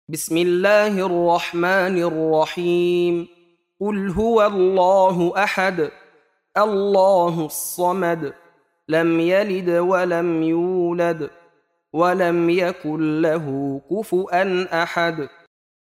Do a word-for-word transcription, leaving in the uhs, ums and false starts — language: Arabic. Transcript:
بسم الله الرحمن الرحيم. قل هو الله أحد الله الصمد لم يلد ولم يولد ولم يكن له كفؤا أحد.